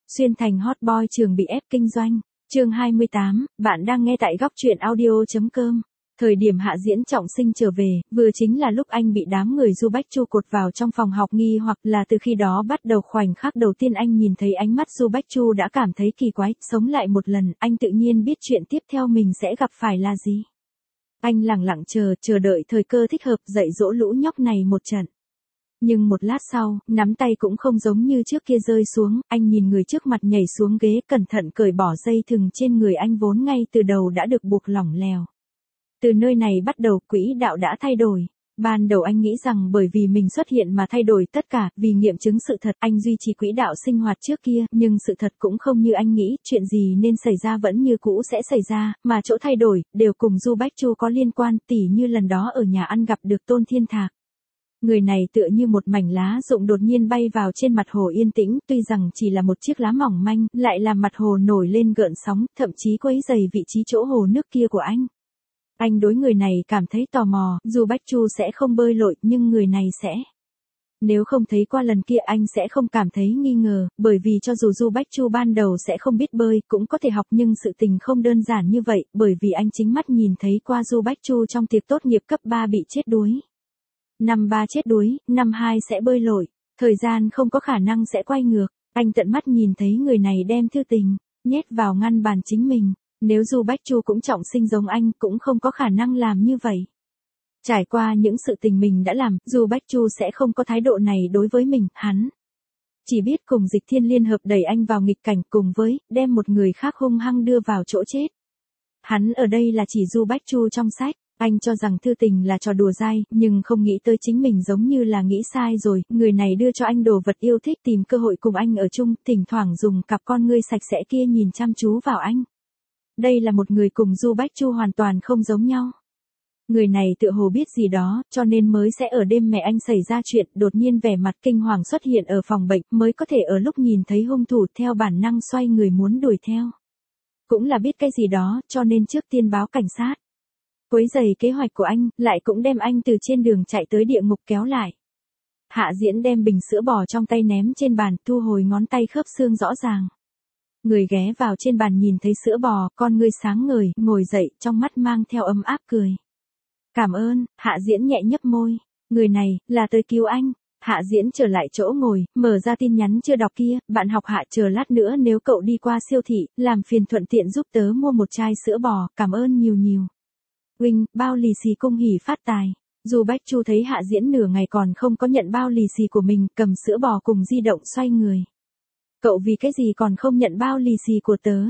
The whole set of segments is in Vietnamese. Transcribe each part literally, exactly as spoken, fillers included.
Xuyên thành hot boy trường bị ép kinh doanh. Chương hai mươi tám, bạn đang nghe tại góc truyện audio chấm com. Thời điểm Hạ Diễn trọng sinh trở về, vừa chính là lúc anh bị đám người Du Bách Chu cột vào trong phòng học nghi hoặc là từ khi đó bắt đầu khoảnh khắc đầu tiên anh nhìn thấy ánh mắt Du Bách Chu đã cảm thấy kỳ quái, sống lại một lần, anh tự nhiên biết chuyện tiếp theo mình sẽ gặp phải là gì. Anh lẳng lặng chờ, chờ đợi thời cơ thích hợp dạy dỗ lũ nhóc này một trận. Nhưng một lát sau, nắm tay cũng không giống như trước kia rơi xuống, anh nhìn người trước mặt nhảy xuống ghế cẩn thận cởi bỏ dây thừng trên người anh vốn ngay từ đầu đã được buộc lỏng lẻo. Từ nơi này bắt đầu quỹ đạo đã thay đổi. Ban đầu anh nghĩ rằng bởi vì mình xuất hiện mà thay đổi tất cả, vì nghiệm chứng sự thật anh duy trì quỹ đạo sinh hoạt trước kia, nhưng sự thật cũng không như anh nghĩ, chuyện gì nên xảy ra vẫn như cũ sẽ xảy ra, mà chỗ thay đổi, đều cùng Du Bách Chu có liên quan, tỉ như lần đó ở nhà ăn gặp được Tôn Thiên Thạc. Người này tựa như một mảnh lá rụng đột nhiên bay vào trên mặt hồ yên tĩnh, tuy rằng chỉ là một chiếc lá mỏng manh, lại làm mặt hồ nổi lên gợn sóng, thậm chí quấy rầy vị trí chỗ hồ nước kia của anh. Anh đối người này cảm thấy tò mò, dù Bách Chu sẽ không bơi lội, nhưng người này sẽ. Nếu không thấy qua lần kia anh sẽ không cảm thấy nghi ngờ, bởi vì cho dù Du Bách Chu ban đầu sẽ không biết bơi, cũng có thể học nhưng sự tình không đơn giản như vậy, bởi vì anh chính mắt nhìn thấy qua Du Bách Chu trong tiệc tốt nghiệp cấp ba bị chết đuối. Năm ba chết đuối, năm hai sẽ bơi lội, thời gian không có khả năng sẽ quay ngược, anh tận mắt nhìn thấy người này đem thư tình, nhét vào ngăn bàn chính mình. Nếu Du Bách Chu cũng trọng sinh giống anh cũng không có khả năng làm như vậy. Trải qua những sự tình mình đã làm, Du Bách Chu sẽ không có thái độ này đối với mình, hắn chỉ biết cùng Dịch Thiên liên hợp đẩy anh vào nghịch cảnh cùng với, đem một người khác hung hăng đưa vào chỗ chết. Hắn ở đây là chỉ Du Bách Chu trong sách, anh cho rằng thư tình là trò đùa dai, nhưng không nghĩ tới chính mình giống như là nghĩ sai rồi, người này đưa cho anh đồ vật yêu thích tìm cơ hội cùng anh ở chung, thỉnh thoảng dùng cặp con ngươi sạch sẽ kia nhìn chăm chú vào anh. Đây là một người cùng Du Bách Chu hoàn toàn không giống nhau. Người này tựa hồ biết gì đó, cho nên mới sẽ ở đêm mẹ anh xảy ra chuyện, đột nhiên vẻ mặt kinh hoàng xuất hiện ở phòng bệnh, mới có thể ở lúc nhìn thấy hung thủ theo bản năng xoay người muốn đuổi theo. Cũng là biết cái gì đó, cho nên trước tiên báo cảnh sát. Quấy rầy kế hoạch của anh, lại cũng đem anh từ trên đường chạy tới địa ngục kéo lại. Hạ Diễn đem bình sữa bò trong tay ném trên bàn, thu hồi ngón tay khớp xương rõ ràng. Người ghé vào trên bàn nhìn thấy sữa bò, con ngươi sáng ngời, ngồi dậy, trong mắt mang theo ấm áp cười. Cảm ơn, Hạ Diễn nhẹ nhấp môi. Người này, là tới cứu anh. Hạ Diễn trở lại chỗ ngồi, mở ra tin nhắn chưa đọc kia, bạn học Hạ chờ lát nữa nếu cậu đi qua siêu thị, làm phiền thuận tiện giúp tớ mua một chai sữa bò, cảm ơn nhiều nhiều. Huynh, bao lì xì cung hỉ phát tài. Dù Bách Chu thấy Hạ Diễn nửa ngày còn không có nhận bao lì xì của mình, cầm sữa bò cùng di động xoay người. Cậu vì cái gì còn không nhận bao lì xì của tớ?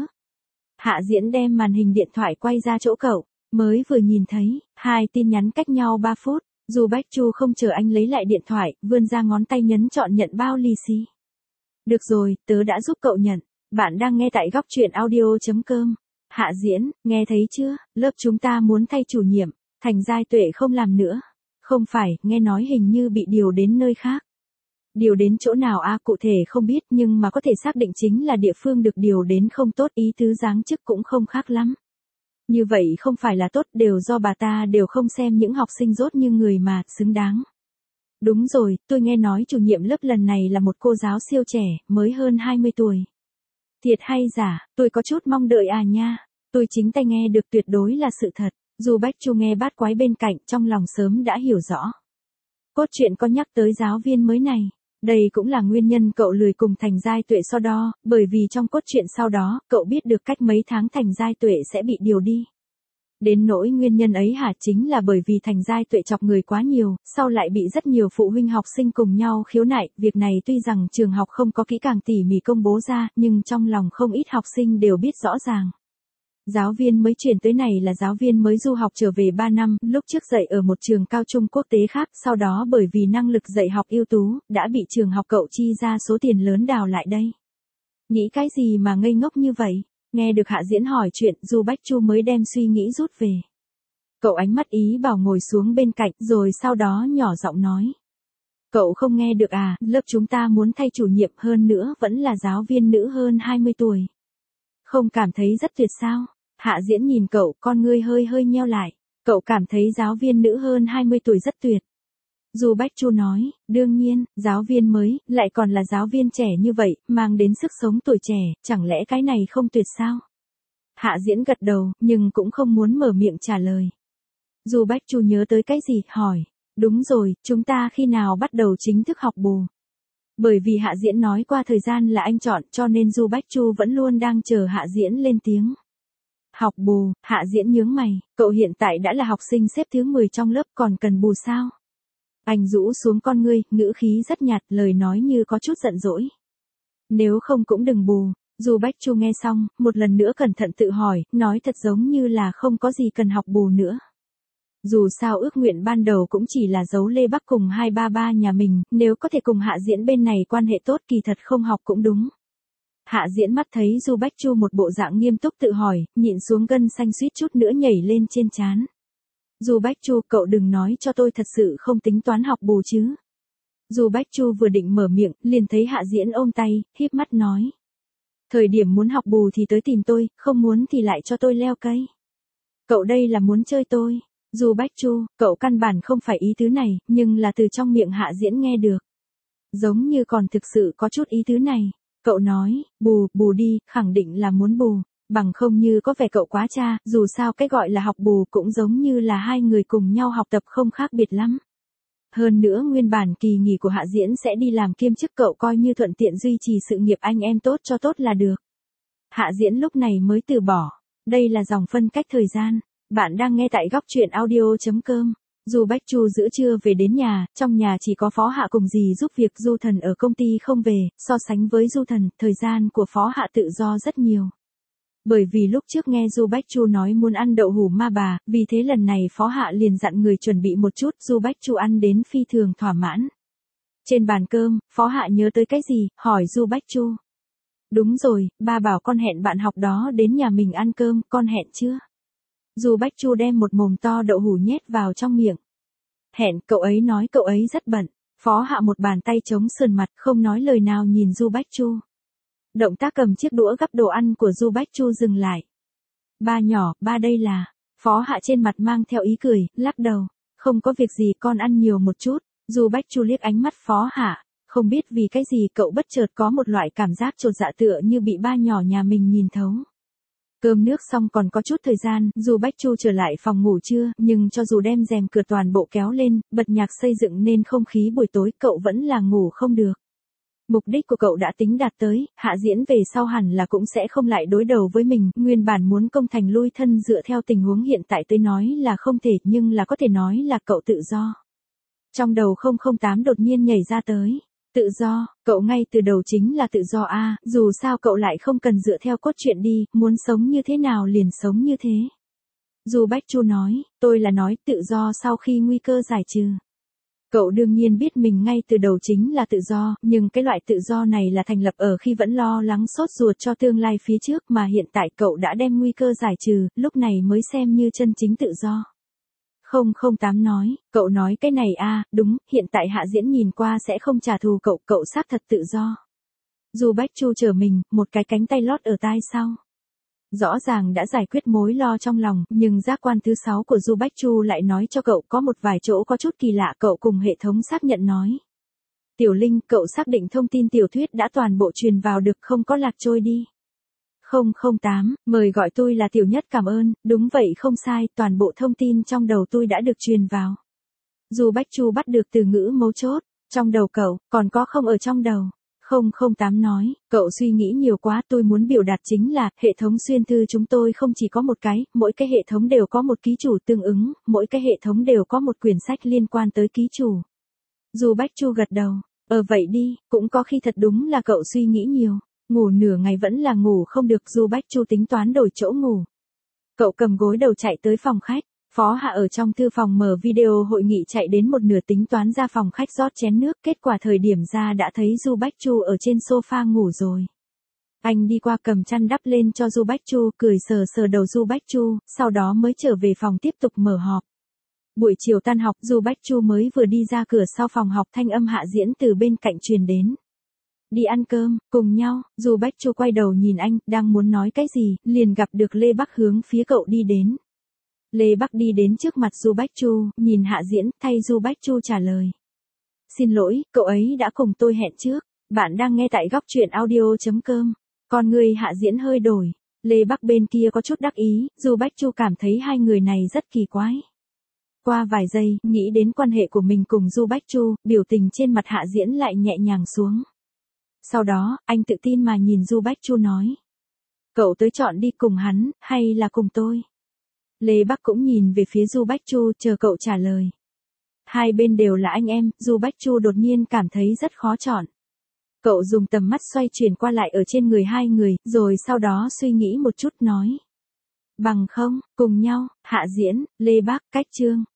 Hạ Diễn đem màn hình điện thoại quay ra chỗ cậu, mới vừa nhìn thấy, hai tin nhắn cách nhau ba phút, dù Bách Chu không chờ anh lấy lại điện thoại, vươn ra ngón tay nhấn chọn nhận bao lì xì. Được rồi, tớ đã giúp cậu nhận, bạn đang nghe tại góc truyện audio chấm com. Hạ Diễn, nghe thấy chưa, lớp chúng ta muốn thay chủ nhiệm, Thành Giai Tuệ không làm nữa. Không phải, nghe nói hình như bị điều đến nơi khác. Điều đến chỗ nào a à, cụ thể không biết nhưng mà có thể xác định chính là địa phương được điều đến không tốt, ý tứ giáng chức cũng không khác lắm. Như vậy không phải là tốt, đều do bà ta đều không xem những học sinh dốt như người mà, xứng đáng. Đúng rồi, tôi nghe nói chủ nhiệm lớp lần này là một cô giáo siêu trẻ, mới hơn hai mươi tuổi. Thiệt hay giả, tôi có chút mong đợi à nha, tôi chính tay nghe được tuyệt đối là sự thật, dù Bách Chu nghe bát quái bên cạnh trong lòng sớm đã hiểu rõ. Cốt truyện có nhắc tới giáo viên mới này. Đây cũng là nguyên nhân cậu lười cùng Thành Giai Tuệ so đo, bởi vì trong cốt truyện sau đó, cậu biết được cách mấy tháng Thành Giai Tuệ sẽ bị điều đi. Đến nỗi nguyên nhân ấy hả, chính là bởi vì Thành Giai Tuệ chọc người quá nhiều, sau lại bị rất nhiều phụ huynh học sinh cùng nhau khiếu nại, việc này tuy rằng trường học không có kỹ càng tỉ mỉ công bố ra, nhưng trong lòng không ít học sinh đều biết rõ ràng. Giáo viên mới chuyển tới này là giáo viên mới du học trở về ba năm, lúc trước dạy ở một trường cao trung quốc tế khác, sau đó bởi vì năng lực dạy học ưu tú, đã bị trường học cậu chi ra số tiền lớn đào lại đây. Nghĩ cái gì mà ngây ngốc như vậy? Nghe được Hạ Diễn hỏi chuyện, Du Bách Chu mới đem suy nghĩ rút về. Cậu ánh mắt ý bảo ngồi xuống bên cạnh, rồi sau đó nhỏ giọng nói. Cậu không nghe được à, lớp chúng ta muốn thay chủ nhiệm, hơn nữa vẫn là giáo viên nữ hơn hai mươi tuổi. Không cảm thấy rất tuyệt sao? Hạ Diễn nhìn cậu, con ngươi hơi hơi nheo lại. Cậu cảm thấy giáo viên nữ hơn hai mươi tuổi rất tuyệt. Du Bách Chu nói, đương nhiên, giáo viên mới, lại còn là giáo viên trẻ như vậy, mang đến sức sống tuổi trẻ, chẳng lẽ cái này không tuyệt sao? Hạ Diễn gật đầu, nhưng cũng không muốn mở miệng trả lời. Du Bách Chu nhớ tới cái gì, hỏi, đúng rồi, chúng ta khi nào bắt đầu chính thức học bù? Bởi vì Hạ Diễn nói qua thời gian là anh chọn, cho nên Du Bách Chu vẫn luôn đang chờ Hạ Diễn lên tiếng. Học bù, Hạ Diễn nhướng mày, cậu hiện tại đã là học sinh xếp thứ mười trong lớp, còn cần bù sao? Anh rũ xuống con ngươi, ngữ khí rất nhạt, lời nói như có chút giận dỗi. Nếu không cũng đừng bù. Du Bách Chu nghe xong, một lần nữa cẩn thận tự hỏi, nói thật giống như là không có gì cần học bù nữa. Dù sao ước nguyện ban đầu cũng chỉ là giấu Lê Bắc cùng hai ba ba nhà mình, nếu có thể cùng Hạ Diễn bên này quan hệ tốt kỳ thật không học cũng đúng. Hạ Diễn mắt thấy Du Bách Chu một bộ dạng nghiêm túc tự hỏi, nhịn xuống gân xanh suýt chút nữa nhảy lên trên trán. Du Bách Chu, cậu đừng nói cho tôi thật sự không tính toán học bù chứ. Du Bách Chu vừa định mở miệng, liền thấy Hạ Diễn ôm tay, híp mắt nói. Thời điểm muốn học bù thì tới tìm tôi, không muốn thì lại cho tôi leo cây. Cậu đây là muốn chơi tôi. Du Bách Chu, cậu căn bản không phải ý tứ này, nhưng là từ trong miệng Hạ Diễn nghe được. Giống như còn thực sự có chút ý tứ này. Cậu nói, bù, bù đi, khẳng định là muốn bù. Bằng không như có vẻ cậu quá cha, dù sao cái gọi là học bù cũng giống như là hai người cùng nhau học tập không khác biệt lắm. Hơn nữa nguyên bản kỳ nghỉ của Hạ Diễn sẽ đi làm kiêm chức, cậu coi như thuận tiện duy trì sự nghiệp anh em tốt cho tốt là được. Hạ Diễn lúc này mới từ bỏ. Đây là dòng phân cách thời gian. Bạn đang nghe tại góc truyện audio chấm com. Du Bách Chu giữa trưa về đến nhà, trong nhà chỉ có Phó Hạ cùng dì giúp việc, Du Thần ở công ty không về, so sánh với Du Thần, thời gian của Phó Hạ tự do rất nhiều. Bởi vì lúc trước nghe Du Bách Chu nói muốn ăn đậu hủ ma bà, vì thế lần này Phó Hạ liền dặn người chuẩn bị một chút, Du Bách Chu ăn đến phi thường thỏa mãn. Trên bàn cơm, Phó Hạ nhớ tới cái gì, hỏi Du Bách Chu. Đúng rồi, ba bảo con hẹn bạn học đó đến nhà mình ăn cơm, con hẹn chưa? Du Bách Chu đem một mồm to đậu hủ nhét vào trong miệng. Hẹn, cậu ấy nói cậu ấy rất bận. Phó Hạ một bàn tay chống sườn mặt, không nói lời nào nhìn Du Bách Chu. Động tác cầm chiếc đũa gắp đồ ăn của Du Bách Chu dừng lại. Ba nhỏ, ba đây là. Phó Hạ trên mặt mang theo ý cười, lắc đầu. Không có việc gì, con ăn nhiều một chút. Du Bách Chu liếc ánh mắt Phó Hạ. Không biết vì cái gì cậu bất chợt có một loại cảm giác chột dạ tựa như bị ba nhỏ nhà mình nhìn thấu. Cơm nước xong còn có chút thời gian, Du Bách Chu trở lại phòng ngủ trưa, nhưng cho dù đem rèm cửa toàn bộ kéo lên, bật nhạc xây dựng nên không khí buổi tối, cậu vẫn là ngủ không được. Mục đích của cậu đã tính đạt tới, Hạ Diễn về sau hẳn là cũng sẽ không lại đối đầu với mình, nguyên bản muốn công thành lui thân dựa theo tình huống hiện tại tới nói là không thể, nhưng là có thể nói là cậu tự do. Trong đầu không không tám đột nhiên nhảy ra tới. Tự do, cậu ngay từ đầu chính là tự do a, dù sao cậu lại không cần dựa theo cốt truyện đi, muốn sống như thế nào liền sống như thế. Du Bách Chu nói, tôi là nói tự do sau khi nguy cơ giải trừ. Cậu đương nhiên biết mình ngay từ đầu chính là tự do, nhưng cái loại tự do này là thành lập ở khi vẫn lo lắng sốt ruột cho tương lai phía trước, mà hiện tại cậu đã đem nguy cơ giải trừ, lúc này mới xem như chân chính tự do. không không tám nói, cậu nói cái này a, đúng, hiện tại Hạ Diễn nhìn qua sẽ không trả thù cậu, cậu xác thật tự do. Du Bách Chu trở mình, một cái cánh tay lót ở tai sau. Rõ ràng đã giải quyết mối lo trong lòng, nhưng giác quan thứ sáu của Du Bách Chu lại nói cho cậu có một vài chỗ có chút kỳ lạ, cậu cùng hệ thống xác nhận nói. Tiểu Linh, cậu xác định thông tin tiểu thuyết đã toàn bộ truyền vào được, không có lạc trôi đi. không không tám, mời gọi tôi là Tiểu Nhất, cảm ơn, đúng vậy không sai, toàn bộ thông tin trong đầu tôi đã được truyền vào. Du Bách Chu bắt được từ ngữ mấu chốt, trong đầu cậu, còn có không ở trong đầu. không không tám nói, cậu suy nghĩ nhiều quá, tôi muốn biểu đạt chính là, hệ thống xuyên thư chúng tôi không chỉ có một cái, mỗi cái hệ thống đều có một ký chủ tương ứng, mỗi cái hệ thống đều có một quyển sách liên quan tới ký chủ. Du Bách Chu gật đầu, ờ vậy đi, cũng có khi thật đúng là cậu suy nghĩ nhiều. Ngủ nửa ngày vẫn là ngủ không được, Du Bách Chu tính toán đổi chỗ ngủ. Cậu cầm gối đầu chạy tới phòng khách, Phó Hạ ở trong thư phòng mở video hội nghị chạy đến một nửa tính toán ra phòng khách rót chén nước, kết quả thời điểm ra đã thấy Du Bách Chu ở trên sofa ngủ rồi. Anh đi qua cầm chăn đắp lên cho Du Bách Chu, cười sờ sờ đầu Du Bách Chu, sau đó mới trở về phòng tiếp tục mở họp. Buổi chiều tan học, Du Bách Chu mới vừa đi ra cửa sau phòng học, thanh âm Hạ Diễn từ bên cạnh truyền đến. Đi ăn cơm, cùng nhau. Du Bách Chu quay đầu nhìn anh, đang muốn nói cái gì, liền gặp được Lê Bắc hướng phía cậu đi đến. Lê Bắc đi đến trước mặt Du Bách Chu, nhìn Hạ Diễn, thay Du Bách Chu trả lời. Xin lỗi, cậu ấy đã cùng tôi hẹn trước. Bạn đang nghe tại góc truyện audio.com. Con người Hạ Diễn hơi đổi. Lê Bắc bên kia có chút đắc ý, Du Bách Chu cảm thấy hai người này rất kỳ quái. Qua vài giây, nghĩ đến quan hệ của mình cùng Du Bách Chu, biểu tình trên mặt Hạ Diễn lại nhẹ nhàng xuống. Sau đó, anh tự tin mà nhìn Du Bách Chu nói. Cậu tới chọn đi cùng hắn, hay là cùng tôi? Lê Bắc cũng nhìn về phía Du Bách Chu chờ cậu trả lời. Hai bên đều là anh em, Du Bách Chu đột nhiên cảm thấy rất khó chọn. Cậu dùng tầm mắt xoay chuyển qua lại ở trên người hai người, rồi sau đó suy nghĩ một chút nói. Bằng không, cùng nhau, Hạ Diễn, Lê Bắc, Cách Trương,